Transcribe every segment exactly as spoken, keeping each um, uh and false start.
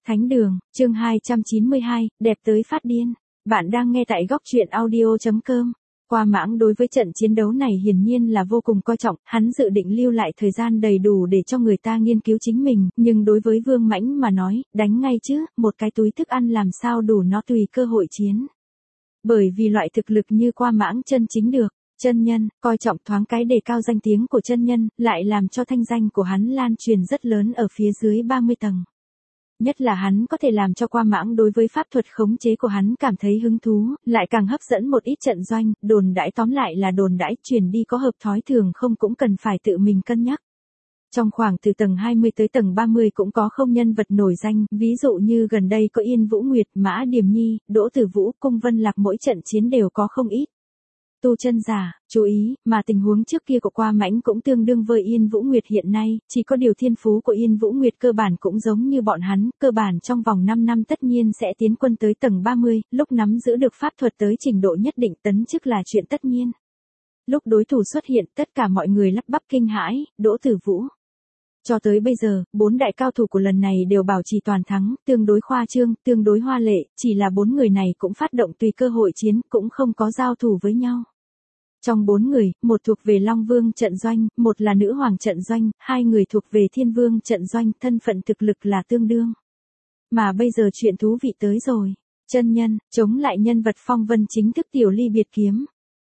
Thánh đường, chương hai trăm chín mươi hai, đẹp tới phát điên. Bạn đang nghe tại góc truyện audio chấm com. Qua Mãng đối với trận chiến đấu này hiển nhiên là vô cùng coi trọng, hắn dự định lưu lại thời gian đầy đủ để cho người ta nghiên cứu chính mình, nhưng đối với Vương Mãnh mà nói, đánh ngay chứ, một cái túi thức ăn làm sao đủ nó tùy cơ hội chiến. Bởi vì loại thực lực như Qua Mãng chân chính được, chân nhân, coi trọng thoáng cái đề cao danh tiếng của chân nhân, lại làm cho thanh danh của hắn lan truyền rất lớn ở phía dưới ba mươi tầng. Nhất là hắn có thể làm cho Qua Mãng đối với pháp thuật khống chế của hắn cảm thấy hứng thú, lại càng hấp dẫn một ít trận doanh, đồn đãi tóm lại là đồn đãi truyền đi có hợp thói thường không cũng cần phải tự mình cân nhắc. Trong khoảng từ tầng hai mươi tới tầng ba mươi cũng có không nhân vật nổi danh, ví dụ như gần đây có Yên Vũ Nguyệt, Mã Điềm Nhi, Đỗ Tử Vũ, Cung Vân Lạc mỗi trận chiến đều có không ít tu chân giả, chú ý, mà tình huống trước kia của Qua Mãnh cũng tương đương với Yên Vũ Nguyệt hiện nay, chỉ có điều thiên phú của Yên Vũ Nguyệt cơ bản cũng giống như bọn hắn, cơ bản trong vòng năm năm tất nhiên sẽ tiến quân tới tầng ba mươi, lúc nắm giữ được pháp thuật tới trình độ nhất định tấn chức là chuyện tất nhiên. Lúc đối thủ xuất hiện, tất cả mọi người lắp bắp kinh hãi, Đỗ Tử Vũ. Cho tới bây giờ, bốn đại cao thủ của lần này đều bảo trì toàn thắng, tương đối khoa trương, tương đối hoa lệ, chỉ là bốn người này cũng phát động tùy cơ hội chiến, cũng không có giao thủ với nhau. Trong bốn người, một thuộc về Long Vương trận doanh, một là Nữ Hoàng trận doanh, hai người thuộc về Thiên Vương trận doanh, thân phận thực lực là tương đương. Mà bây giờ chuyện thú vị tới rồi, chân nhân, chống lại nhân vật phong vân chính thức tiểu ly biệt kiếm.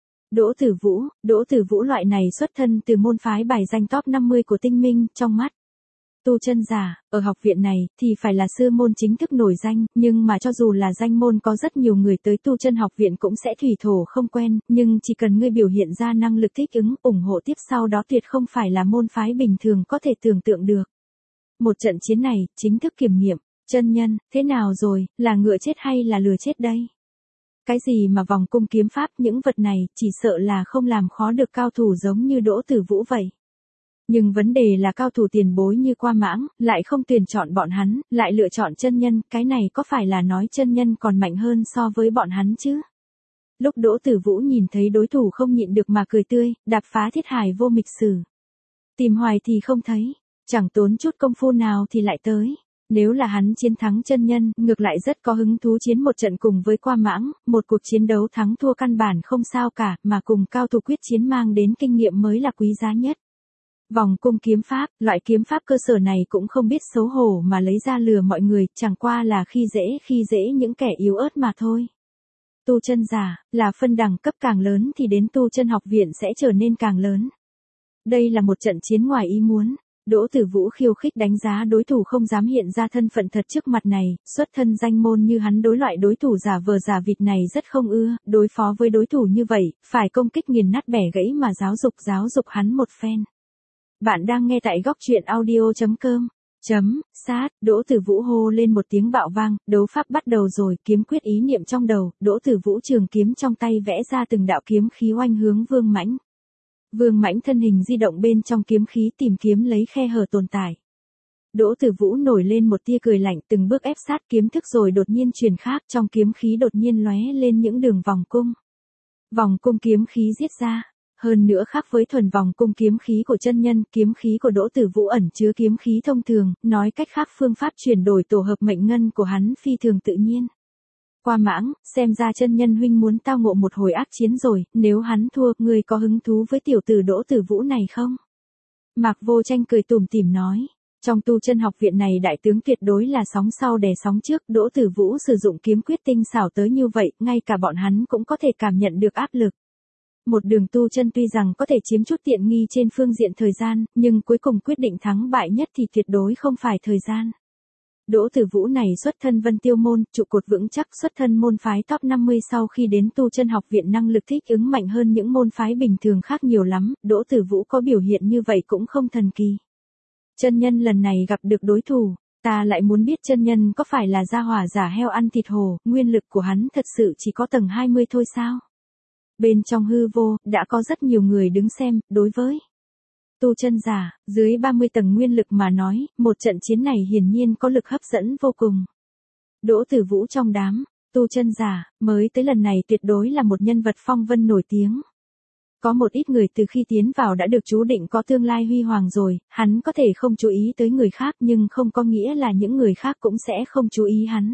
Đỗ Tử Vũ, Đỗ Tử Vũ loại này xuất thân từ môn phái bài danh top năm mươi của tinh minh, trong mắt tu chân giả, ở học viện này, thì phải là sư môn chính thức nổi danh, nhưng mà cho dù là danh môn có rất nhiều người tới tu chân học viện cũng sẽ thủy thổ không quen, nhưng chỉ cần ngươi biểu hiện ra năng lực thích ứng, ủng hộ tiếp sau đó tuyệt không phải là môn phái bình thường có thể tưởng tượng được. Một trận chiến này, chính thức kiểm nghiệm, chân nhân, thế nào rồi, là ngựa chết hay là lừa chết đây? Cái gì mà vòng cung kiếm pháp, những vật này, chỉ sợ là không làm khó được cao thủ giống như Đỗ Tử Vũ vậy. Nhưng vấn đề là cao thủ tiền bối như Qua Mãng, lại không tuyển chọn bọn hắn, lại lựa chọn chân nhân, cái này có phải là nói chân nhân còn mạnh hơn so với bọn hắn chứ? Lúc Đỗ Tử Vũ nhìn thấy đối thủ không nhịn được mà cười tươi, đạp phá thiết hải vô mịch sử. Tìm hoài thì không thấy, chẳng tốn chút công phu nào thì lại tới. Nếu là hắn chiến thắng chân nhân, ngược lại rất có hứng thú chiến một trận cùng với Qua Mãng, một cuộc chiến đấu thắng thua căn bản không sao cả, mà cùng cao thủ quyết chiến mang đến kinh nghiệm mới là quý giá nhất. Vòng cung kiếm pháp, loại kiếm pháp cơ sở này cũng không biết xấu hổ mà lấy ra lừa mọi người, chẳng qua là khi dễ khi dễ những kẻ yếu ớt mà thôi. Tu chân giả, là phân đẳng cấp càng lớn thì đến tu chân học viện sẽ trở nên càng lớn. Đây là một trận chiến ngoài ý muốn. Đỗ Tử Vũ khiêu khích đánh giá đối thủ không dám hiện ra thân phận thật trước mặt này, xuất thân danh môn như hắn đối loại đối thủ giả vờ giả vịt này rất không ưa, đối phó với đối thủ như vậy, phải công kích nghiền nát bẻ gãy mà giáo dục giáo dục hắn một phen. Bạn đang nghe tại góc truyện audio chấm com. Chấm, sát, Đỗ Tử Vũ hô lên một tiếng bạo vang, đấu pháp bắt đầu rồi, kiếm quyết ý niệm trong đầu, Đỗ Tử Vũ trường kiếm trong tay vẽ ra từng đạo kiếm khí oanh hướng Vương Mãnh. Vương Mãnh thân hình di động bên trong kiếm khí tìm kiếm lấy khe hở tồn tại. Đỗ Tử Vũ nổi lên một tia cười lạnh, từng bước ép sát kiếm thức rồi đột nhiên chuyển khác, trong kiếm khí đột nhiên lóe lên những đường vòng cung. Vòng cung kiếm khí giết ra, hơn nữa khác với thuần vòng cung kiếm khí của chân nhân, kiếm khí của Đỗ Tử Vũ ẩn chứa kiếm khí thông thường, nói cách khác phương pháp chuyển đổi tổ hợp mệnh ngân của hắn phi thường tự nhiên. Qua Mãng, xem ra chân nhân huynh muốn tao ngộ một hồi ác chiến rồi, nếu hắn thua, ngươi có hứng thú với tiểu tử Đỗ Tử Vũ này không? Mạc Vô Tranh cười tủm tỉm nói, trong tu chân học viện này đại tướng tuyệt đối là sóng sau đè sóng trước, Đỗ Tử Vũ sử dụng kiếm quyết tinh xảo tới như vậy, ngay cả bọn hắn cũng có thể cảm nhận được áp lực. Một đường tu chân tuy rằng có thể chiếm chút tiện nghi trên phương diện thời gian, nhưng cuối cùng quyết định thắng bại nhất thì tuyệt đối không phải thời gian. Đỗ Tử Vũ này xuất thân Vân Tiêu môn, trụ cột vững chắc, xuất thân môn phái top năm mươi, sau khi đến tu chân học viện năng lực thích ứng mạnh hơn những môn phái bình thường khác nhiều lắm, Đỗ Tử Vũ có biểu hiện như vậy cũng không thần kỳ. Chân nhân lần này gặp được đối thủ, ta lại muốn biết chân nhân có phải là gia hỏa giả heo ăn thịt hổ, nguyên lực của hắn thật sự chỉ có tầng hai mươi thôi sao? Bên trong hư vô, đã có rất nhiều người đứng xem, đối với tu chân giả, dưới ba mươi tầng nguyên lực mà nói, một trận chiến này hiển nhiên có lực hấp dẫn vô cùng. Đỗ Tử Vũ trong đám tu chân giả, mới tới lần này tuyệt đối là một nhân vật phong vân nổi tiếng. Có một ít người từ khi tiến vào đã được chú định có tương lai huy hoàng rồi, hắn có thể không chú ý tới người khác nhưng không có nghĩa là những người khác cũng sẽ không chú ý hắn.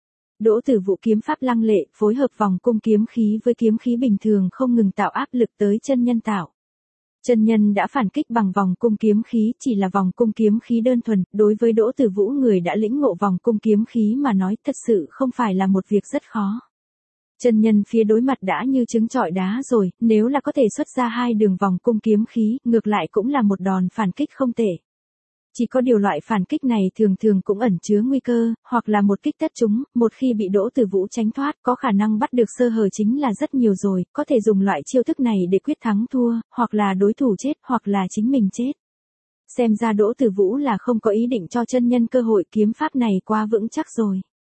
Đỗ Tử Vũ kiếm pháp lăng lệ, phối hợp vòng cung kiếm khí với kiếm khí bình thường không ngừng tạo áp lực tới chân nhân tạo. Chân nhân đã phản kích bằng vòng cung kiếm khí, chỉ là vòng cung kiếm khí đơn thuần, đối với Đỗ Tử Vũ người đã lĩnh ngộ vòng cung kiếm khí mà nói thật sự không phải là một việc rất khó. Chân nhân phía đối mặt đã như trứng trọi đá rồi, nếu là có thể xuất ra hai đường vòng cung kiếm khí, ngược lại cũng là một đòn phản kích không tệ. Chỉ có điều loại phản kích này thường thường cũng ẩn chứa nguy cơ, hoặc là một kích tất trúng, một khi bị Đỗ Tử Vũ tránh thoát, có khả năng bắt được sơ hở chính là rất nhiều rồi, có thể dùng loại chiêu thức này để quyết thắng thua, hoặc là đối thủ chết, hoặc là chính mình chết. Xem ra Đỗ Tử Vũ là không có ý định cho chân nhân cơ hội, kiếm pháp này quá vững chắc rồi.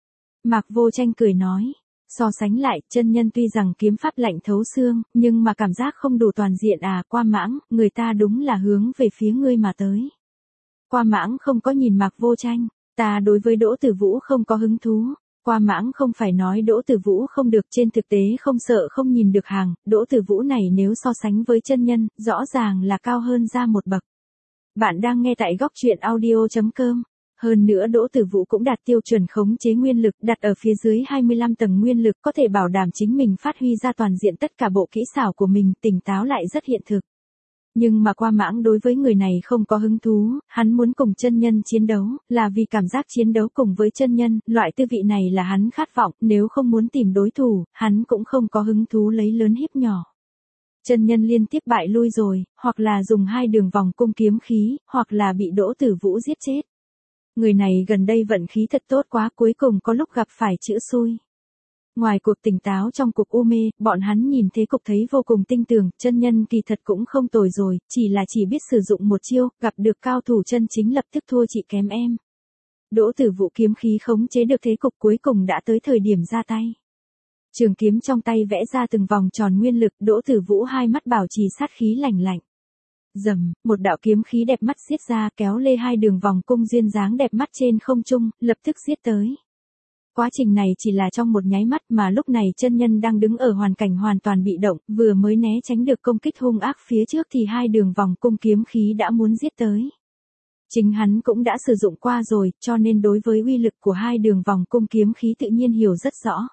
Mạc Vô Tranh cười nói. So sánh lại, chân nhân tuy rằng kiếm pháp lạnh thấu xương, nhưng mà cảm giác không đủ toàn diện à, Qua Mãng, người ta đúng là hướng về phía ngươi mà tới. Qua Mãng không có nhìn Mạc Vô Tranh, ta đối với Đỗ Tử Vũ không có hứng thú. Qua Mãng không phải nói Đỗ Tử Vũ không được, trên thực tế không sợ không nhìn được hàng, Đỗ Tử Vũ này nếu so sánh với chân nhân, rõ ràng là cao hơn ra một bậc. Bạn đang nghe tại góc truyện audio chấm com. Hơn nữa Đỗ Tử Vũ cũng đạt tiêu chuẩn khống chế nguyên lực, đặt ở phía dưới hai mươi lăm tầng nguyên lực, có thể bảo đảm chính mình phát huy ra toàn diện tất cả bộ kỹ xảo của mình, tỉnh táo lại rất hiện thực. Nhưng mà Qua Mãng đối với người này không có hứng thú, hắn muốn cùng chân nhân chiến đấu, là vì cảm giác chiến đấu cùng với chân nhân, loại tư vị này là hắn khát vọng, nếu không muốn tìm đối thủ, hắn cũng không có hứng thú lấy lớn hiếp nhỏ. Chân nhân liên tiếp bại lui rồi, hoặc là dùng hai đường vòng cung kiếm khí, hoặc là bị Đỗ Tử Vũ giết chết. Người này gần đây vận khí thật tốt quá, cuối cùng có lúc gặp phải chữ xui. Ngoài cuộc tỉnh táo trong cuộc u mê, bọn hắn nhìn thế cục thấy vô cùng tinh tường, chân nhân kỳ thật cũng không tồi rồi, chỉ là chỉ biết sử dụng một chiêu, gặp được cao thủ chân chính lập tức thua chị kém em. Đỗ Tử Vũ kiếm khí khống chế được thế cục, cuối cùng đã tới thời điểm ra tay. Trường kiếm trong tay vẽ ra từng vòng tròn nguyên lực, Đỗ Tử Vũ hai mắt bảo trì sát khí lạnh lạnh. Rầm, một đạo kiếm khí đẹp mắt xiết ra, kéo lê hai đường vòng cung duyên dáng đẹp mắt trên không trung, lập tức giết tới. Quá trình này chỉ là trong một nháy mắt, mà lúc này chân nhân đang đứng ở hoàn cảnh hoàn toàn bị động, vừa mới né tránh được công kích hung ác phía trước thì hai đường vòng cung kiếm khí đã muốn giết tới. Chính hắn cũng đã sử dụng qua rồi, cho nên đối với uy lực của hai đường vòng cung kiếm khí tự nhiên hiểu rất rõ.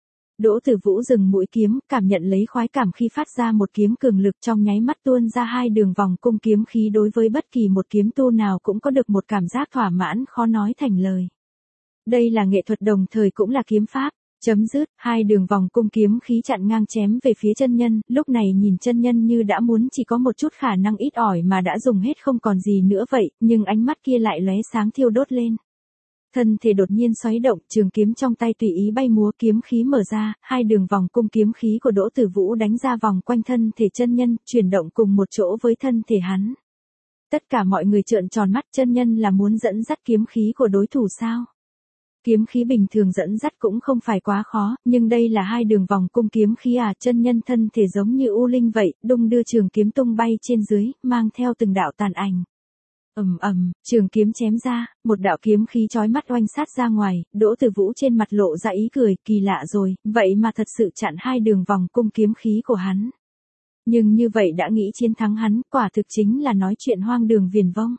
Đỗ Tử Vũ dừng mũi kiếm, cảm nhận lấy khoái cảm khi phát ra một kiếm cường lực, trong nháy mắt tuôn ra hai đường vòng cung kiếm khí, đối với bất kỳ một kiếm tu nào cũng có được một cảm giác thỏa mãn khó nói thành lời. Đây là nghệ thuật đồng thời cũng là kiếm pháp. Chấm dứt, hai đường vòng cung kiếm khí chặn ngang chém về phía chân nhân, lúc này nhìn chân nhân như đã muốn chỉ có một chút khả năng ít ỏi mà đã dùng hết không còn gì nữa vậy, nhưng ánh mắt kia lại lóe sáng thiêu đốt lên. Thân thể đột nhiên xoáy động, trường kiếm trong tay tùy ý bay múa, kiếm khí mở ra, hai đường vòng cung kiếm khí của Đỗ Tử Vũ đánh ra vòng quanh thân thể chân nhân, chuyển động cùng một chỗ với thân thể hắn. Tất cả mọi người trợn tròn mắt, chân nhân là muốn dẫn dắt kiếm khí của đối thủ sao? Kiếm khí bình thường dẫn dắt cũng không phải quá khó, nhưng đây là hai đường vòng cung kiếm khí à, chân nhân thân thể giống như u linh vậy, đung đưa trường kiếm tung bay trên dưới, mang theo từng đạo tàn ảnh. Ầm ầm, trường kiếm chém ra, một đạo kiếm khí chói mắt oanh sát ra ngoài, Đỗ Tử Vũ trên mặt lộ ra ý cười, kỳ lạ rồi, vậy mà thật sự chặn hai đường vòng cung kiếm khí của hắn. Nhưng như vậy đã nghĩ chiến thắng hắn, quả thực chính là nói chuyện hoang đường viển vông.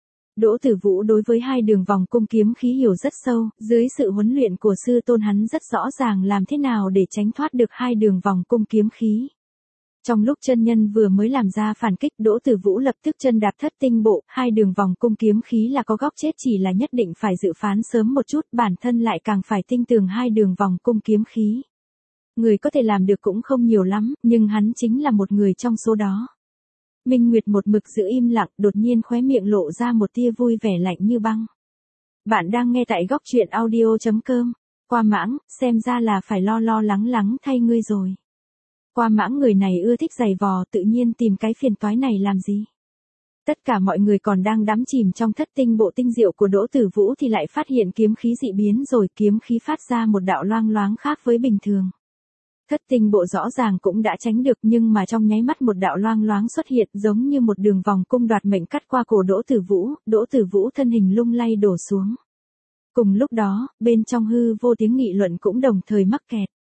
Đỗ Tử Vũ đối với hai đường vòng cung kiếm khí hiểu rất sâu, dưới sự huấn luyện của sư tôn hắn rất rõ ràng làm thế nào để tránh thoát được hai đường vòng cung kiếm khí. Trong lúc chân nhân vừa mới làm ra phản kích, Đỗ Tử Vũ lập tức chân đạp thất tinh bộ, hai đường vòng cung kiếm khí là có góc chết, chỉ là nhất định phải dự phán sớm một chút, bản thân lại càng phải tinh tường hai đường vòng cung kiếm khí. Người có thể làm được cũng không nhiều lắm, nhưng hắn chính là một người trong số đó. Minh Nguyệt một mực giữ im lặng, đột nhiên khóe miệng lộ ra một tia vui vẻ lạnh như băng. Bạn đang nghe tại góc truyện audio chấm com. Qua Mãng, xem ra là phải lo lo lắng lắng thay ngươi rồi. Qua Mãng người này ưa thích giày vò, tự nhiên tìm cái phiền toái này làm gì. Tất cả mọi người còn đang đắm chìm trong thất tinh bộ tinh diệu của Đỗ Tử Vũ thì lại phát hiện kiếm khí dị biến rồi, kiếm khí phát ra một đạo loang loáng khác với bình thường. Thất tinh bộ rõ ràng cũng đã tránh được, nhưng mà trong nháy mắt một đạo loang loáng xuất hiện, giống như một đường vòng cung đoạt mệnh cắt qua cổ Đỗ Tử Vũ, Đỗ Tử Vũ thân hình lung lay đổ xuống. Cùng lúc đó, bên trong hư vô tiếng nghị luận cũng đồng thời mắc kẹt.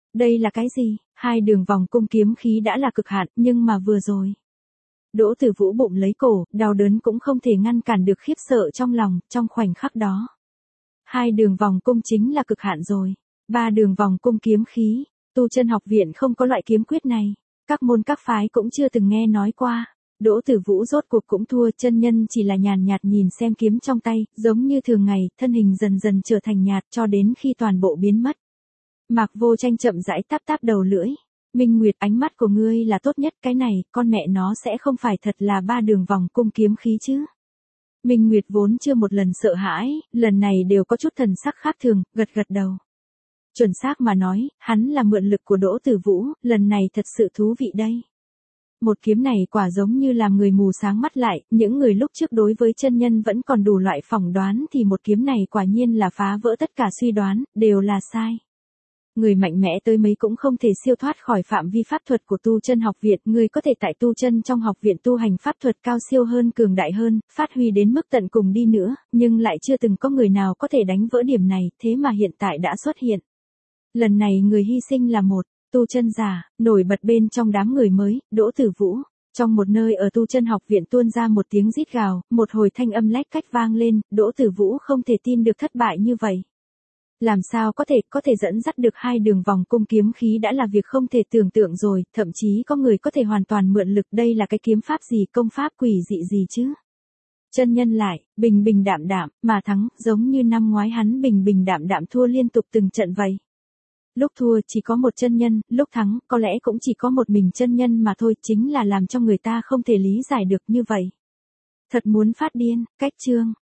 Đây là cái gì? Hai đường vòng cung kiếm khí đã là cực hạn, nhưng mà vừa rồi. Đỗ Tử Vũ bụng lấy cổ, đau đớn cũng không thể ngăn cản được khiếp sợ trong lòng, trong khoảnh khắc đó. Hai đường vòng cung chính là cực hạn rồi. Ba đường vòng cung kiếm khí, tu chân học viện không có loại kiếm quyết này. Các môn các phái cũng chưa từng nghe nói qua. Đỗ Tử Vũ rốt cuộc cũng thua, chân nhân chỉ là nhàn nhạt nhìn xem kiếm trong tay, giống như thường ngày, thân hình dần dần trở thành nhạt cho đến khi toàn bộ biến mất. Mạc Vô Tranh chậm rãi táp táp đầu lưỡi. Minh Nguyệt, ánh mắt của ngươi là tốt nhất, cái này, con mẹ nó sẽ không phải thật là ba đường vòng cung kiếm khí chứ. Minh Nguyệt vốn chưa một lần sợ hãi, lần này đều có chút thần sắc khác thường, gật gật đầu. Chuẩn xác mà nói, hắn là mượn lực của Đỗ Tử Vũ, lần này thật sự thú vị đây. Một kiếm này quả giống như làm người mù sáng mắt lại, những người lúc trước đối với chân nhân vẫn còn đủ loại phỏng đoán thì một kiếm này quả nhiên là phá vỡ tất cả suy đoán, đều là sai. Người mạnh mẽ tới mấy cũng không thể siêu thoát khỏi phạm vi pháp thuật của tu chân học viện, người có thể tại tu chân trong học viện tu hành pháp thuật cao siêu hơn, cường đại hơn, phát huy đến mức tận cùng đi nữa, nhưng lại chưa từng có người nào có thể đánh vỡ điểm này, thế mà hiện tại đã xuất hiện. Lần này người hy sinh là một tu chân giả, nổi bật bên trong đám người mới, Đỗ Tử Vũ. Trong một nơi ở tu chân học viện tuôn ra một tiếng rít gào, một hồi thanh âm lách cách vang lên, Đỗ Tử Vũ không thể tin được thất bại như vậy. Làm sao có thể, có thể dẫn dắt được hai đường vòng cung kiếm khí đã là việc không thể tưởng tượng rồi, thậm chí có người có thể hoàn toàn mượn lực, đây là cái kiếm pháp gì, công pháp quỷ dị gì chứ. Chân nhân lại, bình bình đạm đạm, mà thắng, giống như năm ngoái hắn bình bình đạm đạm thua liên tục từng trận vậy. Lúc thua chỉ có một chân nhân, lúc thắng có lẽ cũng chỉ có một mình chân nhân mà thôi, chính là làm cho người ta không thể lý giải được như vậy. Thật muốn phát điên, cách chương.